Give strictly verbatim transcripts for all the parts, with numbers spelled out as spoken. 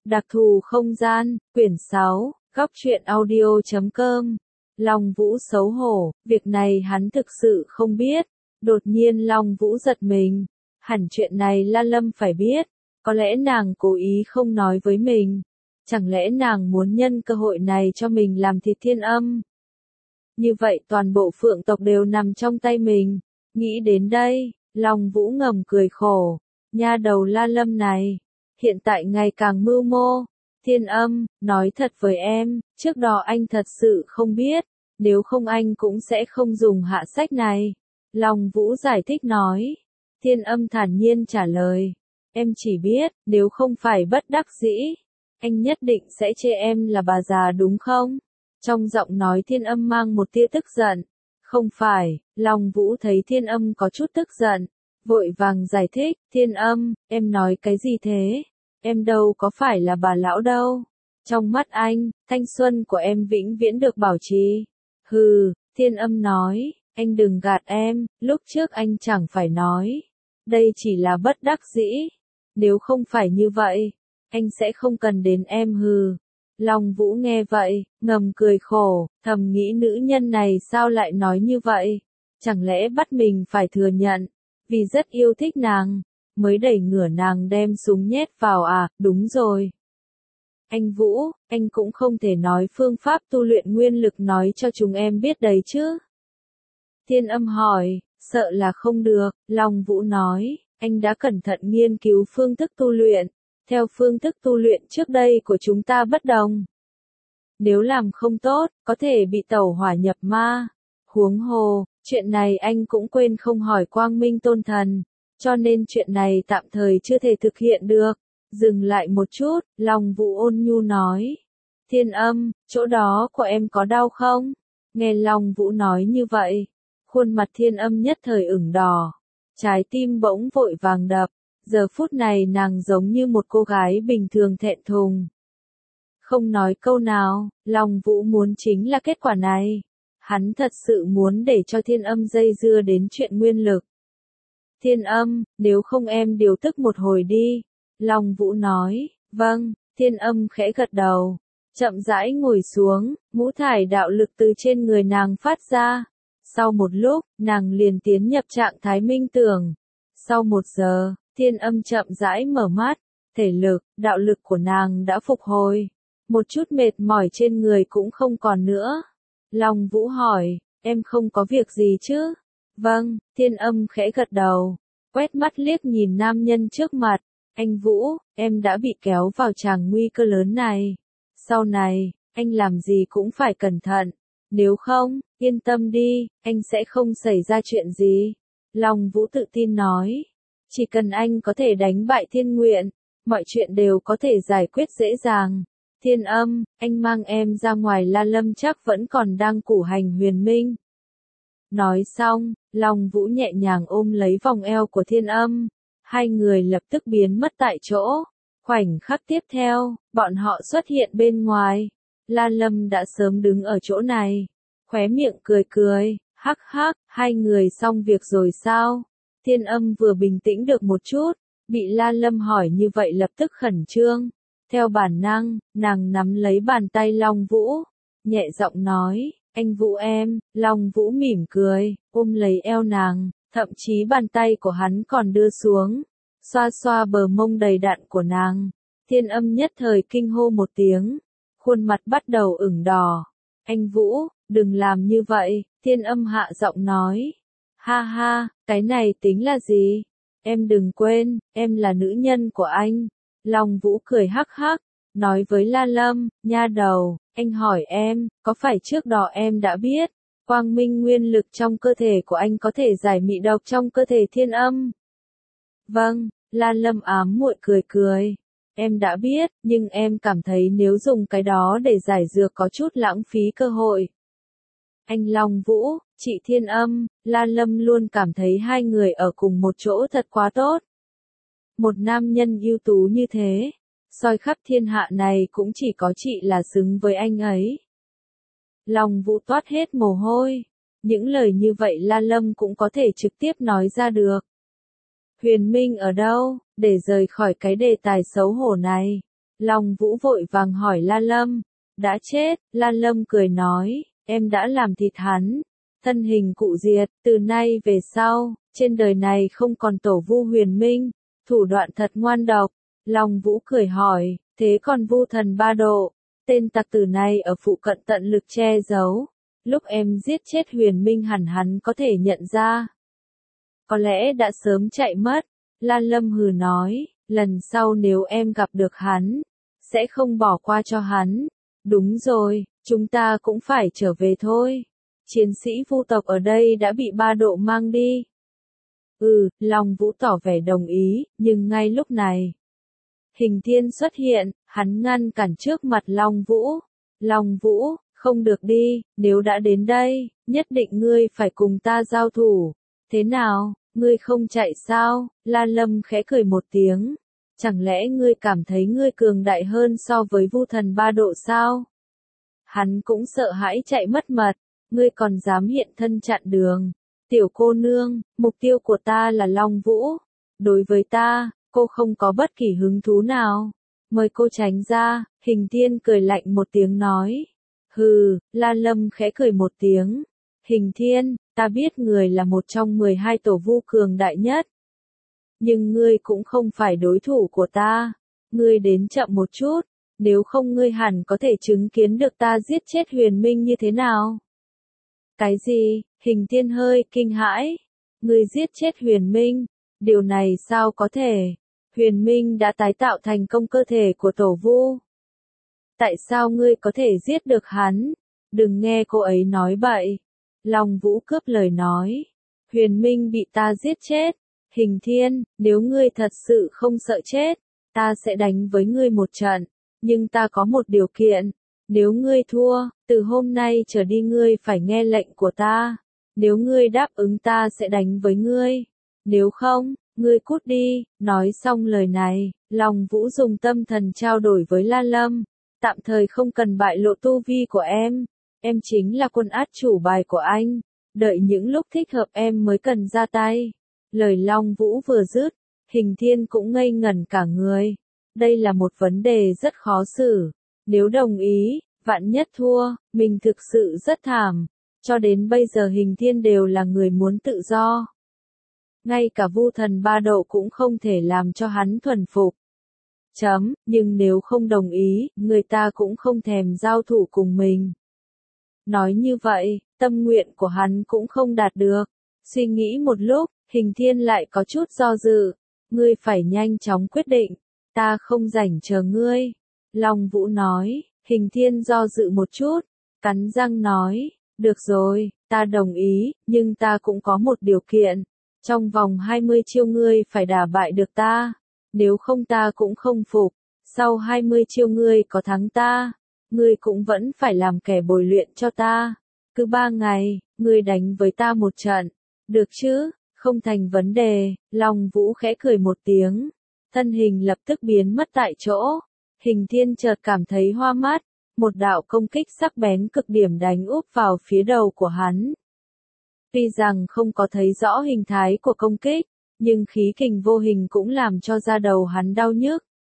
Đặc thù không gian, quyển sáu, góc truyện audio chấm com. Long Vũ xấu hổ, việc này hắn thực sự không biết. Đột nhiên Long Vũ giật mình. Hẳn chuyện này La Lâm phải biết. Có lẽ nàng cố ý không nói với mình. Chẳng lẽ nàng muốn nhân cơ hội này cho mình làm thịt Thiên Âm? Như vậy toàn bộ phượng tộc đều nằm trong tay mình. Nghĩ đến đây, Long Vũ ngầm cười khổ. Nha đầu La Lâm này, hiện tại ngày càng mưu mô. Thiên Âm, nói thật với em, trước đó anh thật sự không biết, nếu không anh cũng sẽ không dùng hạ sách này. Long Vũ giải thích nói. Thiên Âm thản nhiên trả lời. Em chỉ biết, nếu không phải bất đắc dĩ, anh nhất định sẽ chê em là bà già đúng không? Trong giọng nói Thiên Âm mang một tia tức giận. Không phải, Long Vũ thấy Thiên Âm có chút tức giận, vội vàng giải thích. Thiên Âm, em nói cái gì thế? Em đâu có phải là bà lão đâu. Trong mắt anh, thanh xuân của em vĩnh viễn được bảo trì. Hừ, Thiên Âm nói, anh đừng gạt em, lúc trước anh chẳng phải nói. Đây chỉ là bất đắc dĩ. Nếu không phải như vậy, anh sẽ không cần đến em hừ. Long Vũ nghe vậy, ngầm cười khổ, thầm nghĩ nữ nhân này sao lại nói như vậy? Chẳng lẽ bắt mình phải thừa nhận, vì rất yêu thích nàng, mới đẩy ngửa nàng đem súng nhét vào à, đúng rồi. Anh Vũ, anh cũng không thể nói phương pháp tu luyện nguyên lực nói cho chúng em biết đấy chứ. Thiên Âm hỏi, sợ là không được, Long Vũ nói, anh đã cẩn thận nghiên cứu phương thức tu luyện. Theo phương thức tu luyện trước đây của chúng ta bất đồng. Nếu làm không tốt, có thể bị tẩu hỏa nhập ma. Huống hồ, chuyện này anh cũng quên không hỏi Quang Minh Tôn Thần, cho nên chuyện này tạm thời chưa thể thực hiện được. Dừng lại một chút, Long Vũ ôn nhu nói. Thiên Âm, chỗ đó của em có đau không? Nghe Long Vũ nói như vậy, khuôn mặt Thiên Âm nhất thời ửng đỏ. Trái tim bỗng vội vàng đập. Giờ phút này nàng giống như một cô gái bình thường thẹn thùng. Không nói câu nào, Long Vũ muốn chính là kết quả này. Hắn thật sự muốn để cho Thiên Âm dây dưa đến chuyện nguyên lực. Thiên Âm, nếu không em điều tức một hồi đi. Long Vũ nói, vâng, Thiên Âm khẽ gật đầu. Chậm rãi ngồi xuống, ngũ thải đạo lực từ trên người nàng phát ra. Sau một lúc, nàng liền tiến nhập trạng thái minh tưởng. Sau một giờ, Thiên Âm chậm rãi mở mắt, thể lực, đạo lực của nàng đã phục hồi. Một chút mệt mỏi trên người cũng không còn nữa. Long Vũ hỏi, em không có việc gì chứ? Vâng, Thiên Âm khẽ gật đầu, quét mắt liếc nhìn nam nhân trước mặt. Anh Vũ, em đã bị kéo vào tràng nguy cơ lớn này. Sau này, anh làm gì cũng phải cẩn thận. Nếu không, yên tâm đi, anh sẽ không xảy ra chuyện gì. Long Vũ tự tin nói. Chỉ cần anh có thể đánh bại Thiên Nguyện, mọi chuyện đều có thể giải quyết dễ dàng. Thiên Âm, anh mang em ra ngoài La Lâm chắc vẫn còn đang củ hành huyền minh. Nói xong, Long Vũ nhẹ nhàng ôm lấy vòng eo của Thiên Âm. Hai người lập tức biến mất tại chỗ. Khoảnh khắc tiếp theo, bọn họ xuất hiện bên ngoài. La Lâm đã sớm đứng ở chỗ này. Khóe miệng cười cười, hắc hắc, hai người xong việc rồi sao? Thiên Âm vừa bình tĩnh được một chút, bị La Lâm hỏi như vậy lập tức khẩn trương. Theo bản năng, nàng nắm lấy bàn tay Long Vũ, nhẹ giọng nói, anh Vũ em. Long Vũ mỉm cười, ôm lấy eo nàng, thậm chí bàn tay của hắn còn đưa xuống, xoa xoa bờ mông đầy đặn của nàng. Thiên Âm nhất thời kinh hô một tiếng, khuôn mặt bắt đầu ửng đỏ. Anh Vũ, đừng làm như vậy, Thiên Âm hạ giọng nói. Ha ha, cái này tính là gì? Em đừng quên, em là nữ nhân của anh. Long Vũ cười hắc hắc, nói với La Lâm, nha đầu, anh hỏi em, có phải trước đó em đã biết, quang minh nguyên lực trong cơ thể của anh có thể giải mị độc trong cơ thể Thiên Âm? Vâng, La Lâm ám muội cười cười. Em đã biết, nhưng em cảm thấy nếu dùng cái đó để giải dược có chút lãng phí cơ hội. Anh Long Vũ, chị Thiên Âm, La Lâm luôn cảm thấy hai người ở cùng một chỗ thật quá tốt. Một nam nhân ưu tú như thế, soi khắp thiên hạ này cũng chỉ có chị là xứng với anh ấy. Long Vũ toát hết mồ hôi. Những lời như vậy La Lâm cũng có thể trực tiếp nói ra được. Huyền Minh ở đâu, để rời khỏi cái đề tài xấu hổ này. Long Vũ vội vàng hỏi La Lâm, đã chết, La Lâm cười nói, em đã làm thịt hắn, thân hình cụ diệt, từ nay về sau, trên đời này không còn tổ Vu Huyền Minh, thủ đoạn thật ngoan độc. Long Vũ cười hỏi, thế còn Vu Thần Ba Độ, tên tặc tử này ở phụ cận tận lực che giấu, lúc em giết chết Huyền Minh hẳn hắn có thể nhận ra. Có lẽ đã sớm chạy mất, La Lâm hừ nói, lần sau nếu em gặp được hắn, sẽ không bỏ qua cho hắn. Đúng rồi, chúng ta cũng phải trở về thôi. Chiến sĩ Vu tộc ở đây đã bị Ba Độ mang đi. Ừ, Long Vũ tỏ vẻ đồng ý, nhưng ngay lúc này, Hình Thiên xuất hiện, hắn ngăn cản trước mặt Long Vũ. Long Vũ, không được đi, nếu đã đến đây, nhất định ngươi phải cùng ta giao thủ. Thế nào, ngươi không chạy sao? La Lâm khẽ cười một tiếng. Chẳng lẽ ngươi cảm thấy ngươi cường đại hơn so với Vu Thần Ba Độ sao? Hắn cũng sợ hãi chạy mất mật, ngươi còn dám hiện thân chặn đường. Tiểu cô nương, mục tiêu của ta là Long Vũ. Đối với ta, cô không có bất kỳ hứng thú nào. Mời cô tránh ra, Hình Thiên cười lạnh một tiếng nói. Hừ, La Lâm khẽ cười một tiếng. Hình Thiên, ta biết người là một trong mười hai tổ vu cường đại nhất. Nhưng ngươi cũng không phải đối thủ của ta. Ngươi đến chậm một chút, nếu không ngươi hẳn có thể chứng kiến được ta giết chết Huyền Minh như thế nào. Cái gì? Hình Thiên hơi kinh hãi. Ngươi giết chết Huyền Minh? Điều này sao có thể? Huyền Minh đã tái tạo thành công cơ thể của tổ vu. Tại sao ngươi có thể giết được hắn? Đừng nghe cô ấy nói bậy. Long Vũ cướp lời nói. Huyền Minh bị ta giết chết. Hình Thiên, nếu ngươi thật sự không sợ chết, ta sẽ đánh với ngươi một trận. Nhưng ta có một điều kiện. Nếu ngươi thua, từ hôm nay trở đi ngươi phải nghe lệnh của ta. Nếu ngươi đáp ứng ta sẽ đánh với ngươi. Nếu không, ngươi cút đi. Nói xong lời này, Long Vũ dùng tâm thần trao đổi với La Lâm. Tạm thời không cần bại lộ tu vi của em. Em chính là quân át chủ bài của anh. Đợi những lúc thích hợp em mới cần ra tay. Lời Long Vũ vừa dứt, Hình Thiên cũng ngây ngẩn cả người. Đây là một vấn đề rất khó xử. Nếu đồng ý, vạn nhất thua, mình thực sự rất thảm. Cho đến bây giờ Hình Thiên đều là người muốn tự do. Ngay cả Vu Thần Ba Độ cũng không thể làm cho hắn thuần phục. Chấm, nhưng nếu không đồng ý, người ta cũng không thèm giao thủ cùng mình. Nói như vậy, tâm nguyện của hắn cũng không đạt được. Suy nghĩ một lúc, Hình Thiên lại có chút do dự. Ngươi phải nhanh chóng quyết định, ta không rảnh chờ ngươi. Long Vũ nói, Hình Thiên do dự một chút, cắn răng nói, được rồi, ta đồng ý, nhưng ta cũng có một điều kiện. Trong vòng hai mươi chiêu ngươi phải đả bại được ta, nếu không ta cũng không phục. Sau hai mươi chiêu ngươi có thắng ta, ngươi cũng vẫn phải làm kẻ bồi luyện cho ta. Cứ ba ngày, ngươi đánh với ta một trận, được chứ? Không thành vấn đề. Long Vũ khẽ cười một tiếng, thân hình lập tức biến mất tại chỗ. Hình Thiên chợt cảm thấy hoa mắt, một đạo công kích sắc bén cực điểm đánh úp vào phía đầu của hắn. Tuy rằng không có thấy rõ hình thái của công kích, nhưng khí kình vô hình cũng làm cho da đầu hắn đau nhức.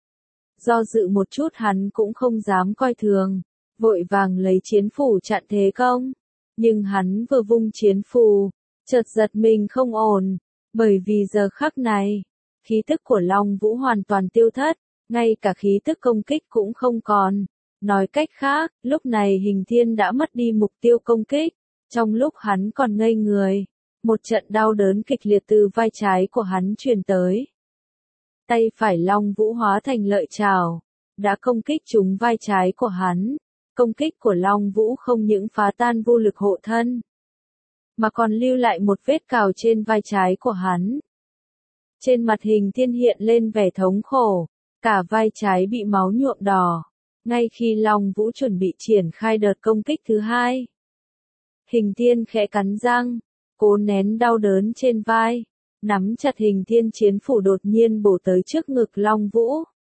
Do dự một chút hắn cũng không dám coi thường, vội vàng lấy chiến phủ chặn thế công. Nhưng hắn vừa vung chiến phù, chợt giật mình không ổn, bởi vì giờ khắc này, khí tức của Long Vũ hoàn toàn tiêu thất, ngay cả khí tức công kích cũng không còn. Nói cách khác, lúc này Hình Thiên đã mất đi mục tiêu công kích. Trong lúc hắn còn ngây người, một trận đau đớn kịch liệt từ vai trái của hắn truyền tới. Tay phải Long Vũ hóa thành lợi trảo, đã công kích trúng vai trái của hắn. Công kích của Long Vũ không những phá tan vô lực hộ thân, mà còn lưu lại một vết cào trên vai trái của hắn. Trên mặt Hình Thiên hiện lên vẻ thống khổ, cả vai trái bị máu nhuộm đỏ. Ngay khi Long Vũ chuẩn bị triển khai đợt công kích thứ hai, Hình Thiên khẽ cắn răng, cố nén đau đớn trên vai, nắm chặt Hình Thiên chiến phủ đột nhiên bổ tới trước ngực Long Vũ.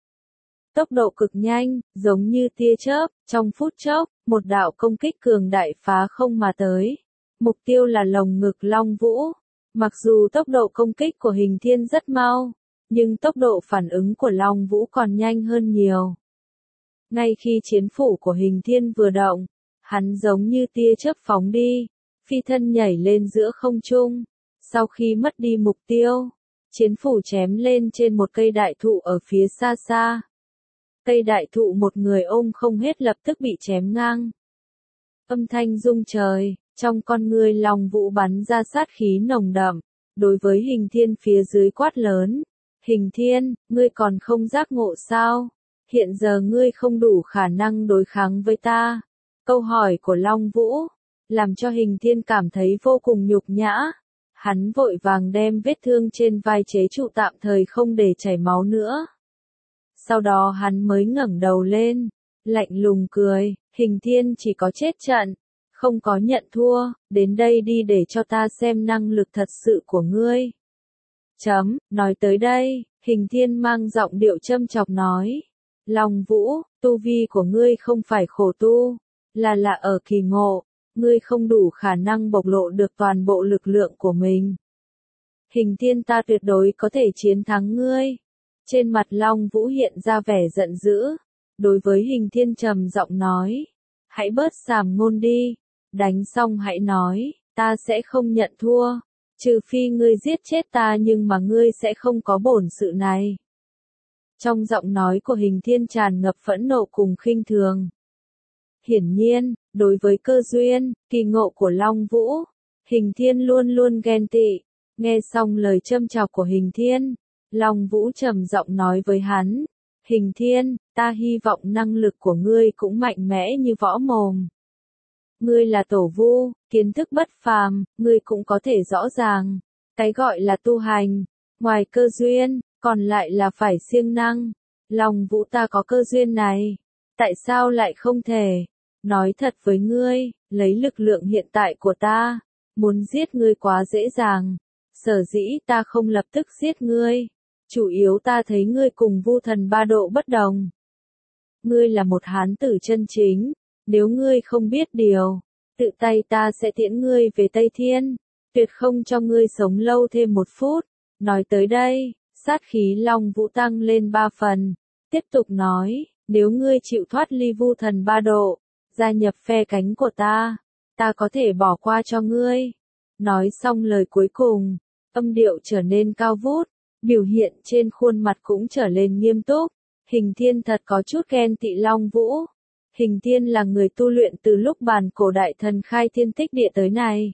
Tốc độ cực nhanh, giống như tia chớp, trong phút chốc, một đạo công kích cường đại phá không mà tới. Mục tiêu là lồng ngực Long Vũ. Mặc dù tốc độ công kích của Hình Thiên rất mau, nhưng tốc độ phản ứng của Long Vũ còn nhanh hơn nhiều. Ngay khi chiến phủ của Hình Thiên vừa động, hắn giống như tia chớp phóng đi, phi thân nhảy lên giữa không trung. Sau khi mất đi mục tiêu, chiến phủ chém lên trên một cây đại thụ ở phía xa xa. Cây đại thụ một người ôm không hết lập tức bị chém ngang. Âm thanh rung trời, trong con ngươi Long Vũ bắn ra sát khí nồng đậm, đối với Hình Thiên phía dưới quát lớn. Hình Thiên, ngươi còn không giác ngộ sao? Hiện giờ ngươi không đủ khả năng đối kháng với ta. Câu hỏi của Long Vũ, làm cho Hình Thiên cảm thấy vô cùng nhục nhã. Hắn vội vàng đem vết thương trên vai chế trụ tạm thời không để chảy máu nữa. Sau đó hắn mới ngẩng đầu lên, lạnh lùng cười, Hình Thiên chỉ có chết trận, không có nhận thua, đến đây đi để cho ta xem năng lực thật sự của ngươi. Chấm, nói tới đây, Hình Thiên mang giọng điệu châm chọc nói. Long Vũ, tu vi của ngươi không phải khổ tu, là là ở kỳ ngộ, ngươi không đủ khả năng bộc lộ được toàn bộ lực lượng của mình. Hình Thiên ta tuyệt đối có thể chiến thắng ngươi. Trên mặt Long Vũ hiện ra vẻ giận dữ, đối với Hình Thiên trầm giọng nói. Hãy bớt sàm ngôn đi, đánh xong hãy nói, ta sẽ không nhận thua, trừ phi ngươi giết chết ta nhưng mà ngươi sẽ không có bổn sự này. Trong giọng nói của Hình Thiên tràn ngập phẫn nộ cùng khinh thường. Hiển nhiên, đối với cơ duyên, kỳ ngộ của Long Vũ, Hình Thiên luôn luôn ghen tị. Nghe xong lời châm chọc của Hình Thiên, Long Vũ trầm giọng nói với hắn. Hình Thiên, ta hy vọng năng lực của ngươi cũng mạnh mẽ như võ mồm. Ngươi là tổ vu, kiến thức bất phàm, ngươi cũng có thể rõ ràng. Cái gọi là tu hành, ngoài cơ duyên, còn lại là phải siêng năng. Long Vũ ta có cơ duyên này, tại sao lại không thể? Nói thật với ngươi, lấy lực lượng hiện tại của ta, muốn giết ngươi quá dễ dàng. Sở dĩ ta không lập tức giết ngươi, chủ yếu ta thấy ngươi cùng Vu Thần ba độ bất đồng. Ngươi là một hán tử chân chính, nếu ngươi không biết điều, tự tay ta sẽ tiễn ngươi về Tây Thiên, tuyệt không cho ngươi sống lâu thêm một phút. Nói tới đây, sát khí Long Vũ tăng lên ba phần, tiếp tục nói, nếu ngươi chịu thoát ly Vu Thần ba độ, gia nhập phe cánh của ta, ta có thể bỏ qua cho ngươi. Nói xong lời cuối cùng, âm điệu trở nên cao vút, biểu hiện trên khuôn mặt cũng trở nên nghiêm túc. Hình Thiên thật có chút ghen tị Long Vũ. Hình Thiên là người tu luyện từ lúc bàn cổ đại thần khai thiên tích địa tới này.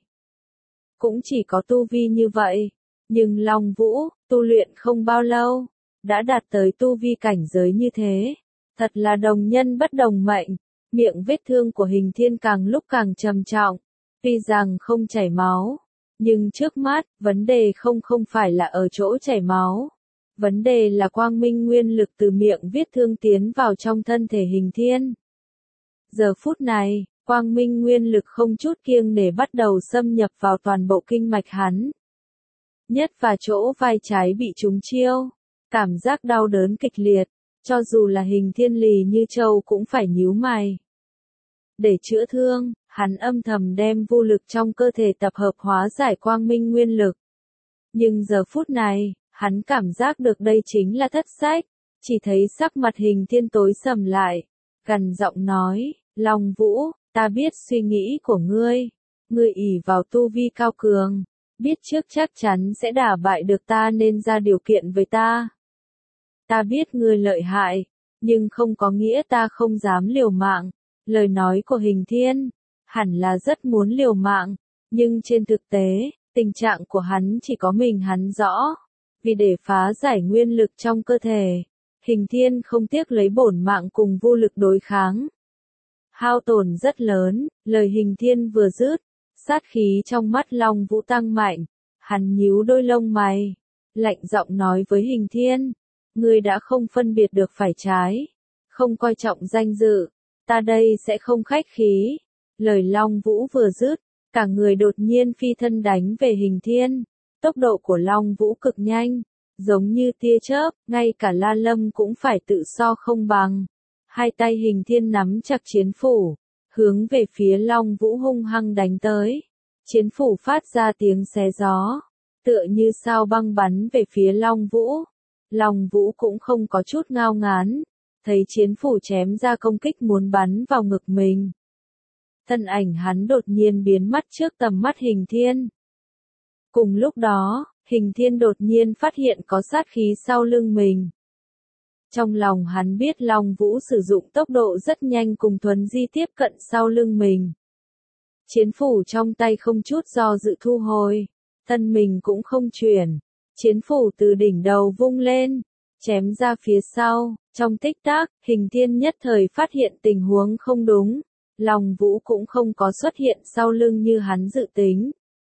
Cũng chỉ có tu vi như vậy. Nhưng Long Vũ, tu luyện không bao lâu, đã đạt tới tu vi cảnh giới như thế. Thật là đồng nhân bất đồng mệnh. Miệng vết thương của Hình Thiên càng lúc càng trầm trọng. Tuy rằng không chảy máu, nhưng trước mắt, vấn đề không không phải là ở chỗ chảy máu. Vấn đề là quang minh nguyên lực từ miệng vết thương tiến vào trong thân thể Hình Thiên. Giờ phút này, quang minh nguyên lực không chút kiêng nể bắt đầu xâm nhập vào toàn bộ kinh mạch hắn. Nhất và chỗ vai trái bị trúng chiêu, cảm giác đau đớn kịch liệt, cho dù là Hình Thiên lì như trâu cũng phải nhíu mày. Để chữa thương, hắn âm thầm đem vô lực trong cơ thể tập hợp hóa giải quang minh nguyên lực. Nhưng giờ phút này, hắn cảm giác được đây chính là thất sách, chỉ thấy sắc mặt Hình Thiên tối sầm lại, gằn giọng nói, Long Vũ, ta biết suy nghĩ của ngươi, ngươi ỷ vào tu vi cao cường, biết trước chắc chắn sẽ đả bại được ta nên ra điều kiện với ta. Ta biết ngươi lợi hại, nhưng không có nghĩa ta không dám liều mạng. Lời nói của Hình Thiên, hẳn là rất muốn liều mạng, nhưng trên thực tế, tình trạng của hắn chỉ có mình hắn rõ. Vì để phá giải nguyên lực trong cơ thể, Hình Thiên không tiếc lấy bổn mạng cùng vô lực đối kháng. Hao tổn rất lớn, lời Hình Thiên vừa dứt, sát khí trong mắt Long Vũ tăng mạnh, hắn nhíu đôi lông mày, lạnh giọng nói với Hình Thiên, ngươi đã không phân biệt được phải trái, không coi trọng danh dự, ta đây sẽ không khách khí. Lời Long Vũ vừa dứt, cả người đột nhiên phi thân đánh về Hình Thiên. Tốc độ của Long Vũ cực nhanh, giống như tia chớp, ngay cả La Lâm cũng phải tự so không bằng. Hai tay Hình Thiên nắm chặt chiến phủ, hướng về phía Long Vũ hung hăng đánh tới. Chiến phủ phát ra tiếng xé gió, tựa như sao băng bắn về phía Long Vũ. Long Vũ cũng không có chút ngao ngán, thấy chiến phủ chém ra công kích muốn bắn vào ngực mình. Thân ảnh hắn đột nhiên biến mất trước tầm mắt Hình Thiên. Cùng lúc đó, Hình Thiên đột nhiên phát hiện có sát khí sau lưng mình. Trong lòng hắn biết Long Vũ sử dụng tốc độ rất nhanh cùng thuấn di tiếp cận sau lưng mình. Chiến phủ trong tay không chút do dự thu hồi, thân mình cũng không chuyển. Chiến phủ từ đỉnh đầu vung lên, chém ra phía sau, trong tích tắc, Hình Thiên nhất thời phát hiện tình huống không đúng, Long Vũ cũng không có xuất hiện sau lưng như hắn dự tính.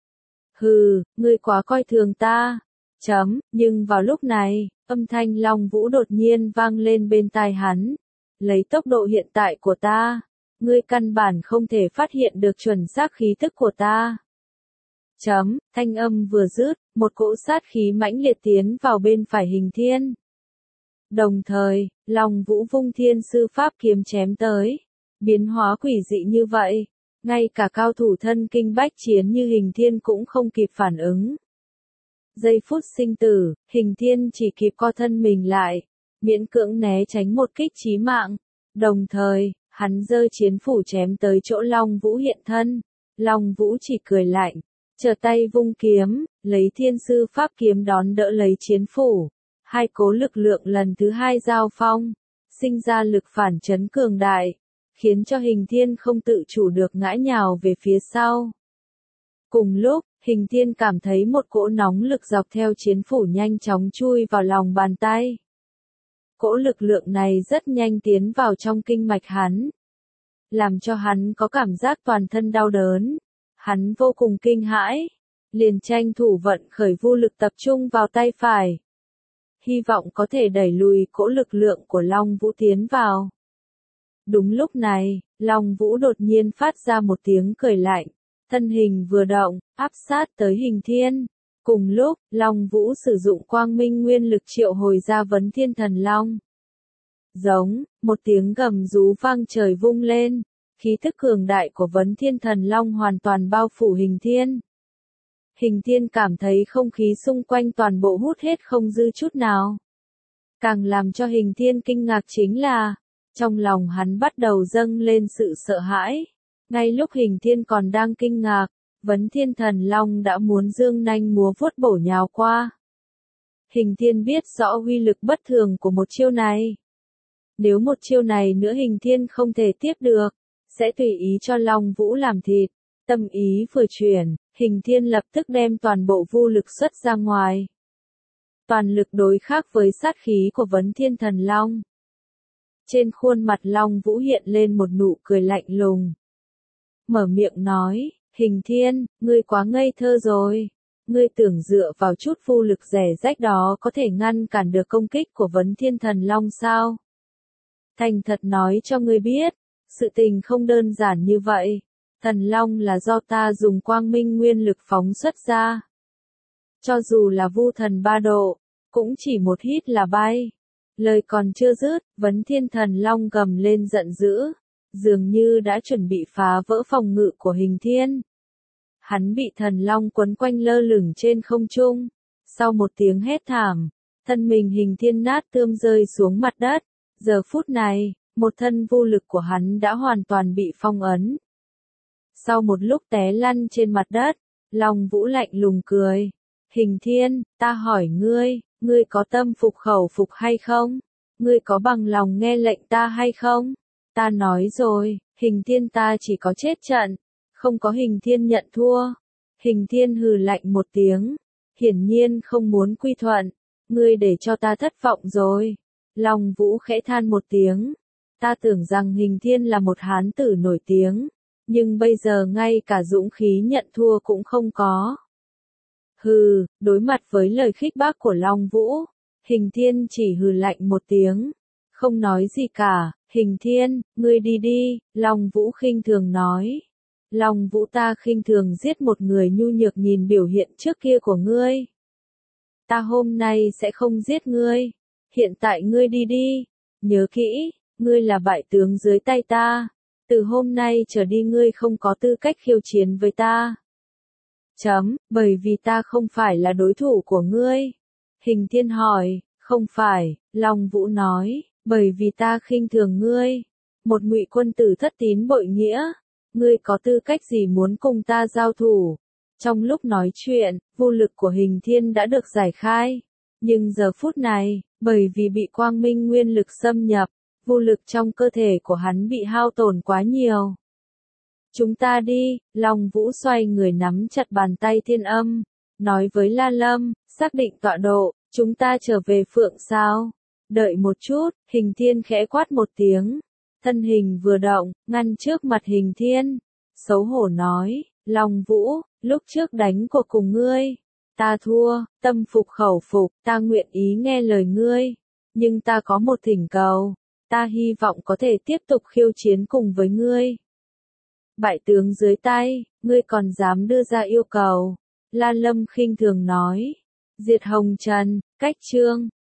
Hừ, ngươi quá coi thường ta. Chấm, nhưng vào lúc này, âm thanh Long Vũ đột nhiên vang lên bên tai hắn. Lấy tốc độ hiện tại của ta, ngươi căn bản không thể phát hiện được chuẩn xác khí tức của ta. Chấm, thanh âm vừa dứt, một cỗ sát khí mãnh liệt tiến vào bên phải Hình Thiên. Đồng thời, Long Vũ vung thiên sư pháp kiếm chém tới. Biến hóa quỷ dị như vậy, ngay cả cao thủ thân kinh bách chiến như Hình Thiên cũng không kịp phản ứng. Giây phút sinh tử, Hình Thiên chỉ kịp co thân mình lại, miễn cưỡng né tránh một kích chí mạng. Đồng thời, hắn giơ chiến phủ chém tới chỗ Long Vũ hiện thân. Long Vũ chỉ cười lạnh, trở tay vung kiếm, lấy thiên sư pháp kiếm đón đỡ lấy chiến phủ. Hai cố lực lượng lần thứ hai giao phong, sinh ra lực phản chấn cường đại, khiến cho Hình Thiên không tự chủ được ngã nhào về phía sau. Cùng lúc, Hình Thiên cảm thấy một cỗ nóng lực dọc theo chiến phủ nhanh chóng chui vào lòng bàn tay. Cỗ lực lượng này rất nhanh tiến vào trong kinh mạch hắn, làm cho hắn có cảm giác toàn thân đau đớn. Hắn vô cùng kinh hãi, liền tranh thủ vận khởi vô lực tập trung vào tay phải. Hy vọng có thể đẩy lùi cỗ lực lượng của Long Vũ tiến vào. Đúng lúc này, Long Vũ đột nhiên phát ra một tiếng cười lạnh, thân hình vừa động, áp sát tới Hình Thiên. Cùng lúc, Long Vũ sử dụng quang minh nguyên lực triệu hồi ra Vấn Thiên Thần Long. Giống, một tiếng gầm rú vang trời vung lên, khí thức cường đại của Vấn Thiên Thần Long hoàn toàn bao phủ Hình Thiên. Hình Thiên cảm thấy không khí xung quanh toàn bộ hút hết không dư chút nào. Càng làm cho Hình Thiên kinh ngạc chính là, trong lòng hắn bắt đầu dâng lên sự sợ hãi. Ngay lúc Hình Thiên còn đang kinh ngạc, Vấn Thiên Thần Long đã muốn dương nanh múa vuốt bổ nhào qua. Hình Thiên biết rõ uy lực bất thường của một chiêu này. Nếu một chiêu này nữa Hình Thiên không thể tiếp được, sẽ tùy ý cho Long Vũ làm thịt. Tâm ý vừa chuyển, Hình Thiên lập tức đem toàn bộ vô lực xuất ra ngoài. Toàn lực đối khắc với sát khí của Vấn Thiên Thần Long. Trên khuôn mặt Long Vũ hiện lên một nụ cười lạnh lùng. Mở miệng nói, Hình Thiên, ngươi quá ngây thơ rồi. Ngươi tưởng dựa vào chút vô lực rẻ rách đó có thể ngăn cản được công kích của Vấn Thiên Thần Long sao? Thành thật nói cho ngươi biết, sự tình không đơn giản như vậy. Thần Long là do ta dùng quang minh nguyên lực phóng xuất ra. Cho dù là vu thần ba độ, cũng chỉ một hít là bay. Lời còn chưa dứt, Vấn Thiên Thần Long gầm lên giận dữ, dường như đã chuẩn bị phá vỡ phòng ngự của Hình Thiên. Hắn bị Thần Long quấn quanh lơ lửng trên không trung. Sau một tiếng hét thảm, thân mình Hình Thiên nát tươm rơi xuống mặt đất. Giờ phút này, một thân vô lực của hắn đã hoàn toàn bị phong ấn. Sau một lúc té lăn trên mặt đất, Long Vũ lạnh lùng cười. Hình Thiên, ta hỏi ngươi, ngươi có tâm phục khẩu phục hay không? Ngươi có bằng lòng nghe lệnh ta hay không? Ta nói rồi, Hình Thiên ta chỉ có chết trận, không có Hình Thiên nhận thua. Hình Thiên hừ lạnh một tiếng, hiển nhiên không muốn quy thuận. Ngươi để cho ta thất vọng rồi. Long Vũ khẽ than một tiếng. Ta tưởng rằng Hình Thiên là một hán tử nổi tiếng, nhưng bây giờ ngay cả dũng khí nhận thua cũng không có. Hừ, đối mặt với lời khích bác của Long Vũ, Hình Thiên chỉ hừ lạnh một tiếng, không nói gì cả. Hình Thiên, ngươi đi đi, Long Vũ khinh thường nói. Long Vũ ta khinh thường giết một người nhu nhược nhìn biểu hiện trước kia của ngươi. Ta hôm nay sẽ không giết ngươi, hiện tại ngươi đi đi, nhớ kỹ, ngươi là bại tướng dưới tay ta. Từ hôm nay trở đi ngươi không có tư cách khiêu chiến với ta. Chấm, bởi vì ta không phải là đối thủ của ngươi. Hình Thiên hỏi, không phải, Long Vũ nói, Bởi vì ta khinh thường ngươi, một ngụy quân tử thất tín bội nghĩa, ngươi có tư cách gì muốn cùng ta giao thủ? Trong lúc nói chuyện, vô lực của Hình Thiên đã được giải khai, nhưng giờ phút này, bởi vì bị quang minh nguyên lực xâm nhập, vô lực trong cơ thể của hắn bị hao tổn quá nhiều. Chúng ta đi, Long Vũ xoay người nắm chặt bàn tay Thiên Âm, nói với La Lâm, xác định tọa độ, chúng ta trở về Phượng Sao. Đợi một chút, Hình Thiên khẽ quát một tiếng, thân hình vừa động, ngăn trước mặt Hình Thiên, xấu hổ nói, Long Vũ, lúc trước đánh cuộc cùng ngươi, ta thua, tâm phục khẩu phục, ta nguyện ý nghe lời ngươi, nhưng ta có một thỉnh cầu, ta hy vọng có thể tiếp tục khiêu chiến cùng với ngươi. Bại tướng dưới tay, ngươi còn dám đưa ra yêu cầu? La Lâm khinh thường nói. Diệt Hồng Trần, cách chương